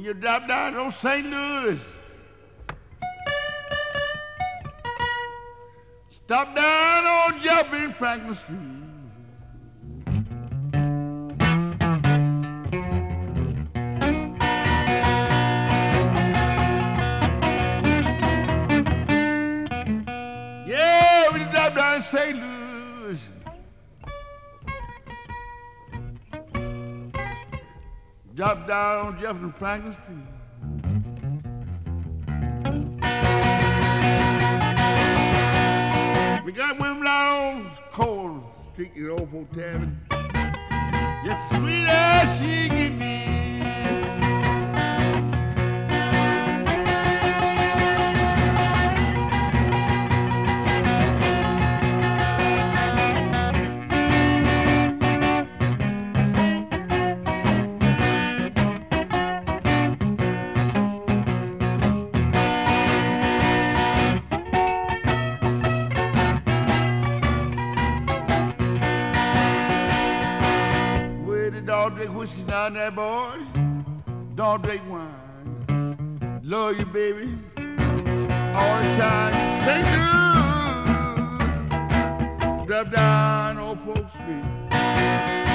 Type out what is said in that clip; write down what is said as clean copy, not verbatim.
you drop down on St. Louis, stop down on Jumping Franklin Street. Yeah, when you drop down in St. Louis, drop down on Jefferson Franklin Street. We got women down Cold Street in Old Folk Tavern, just sweet as she can be. Don't drink whiskey down there, boys. Don't drink wine. Love you, baby, all the time. Say good. Drop down Old Folk Street.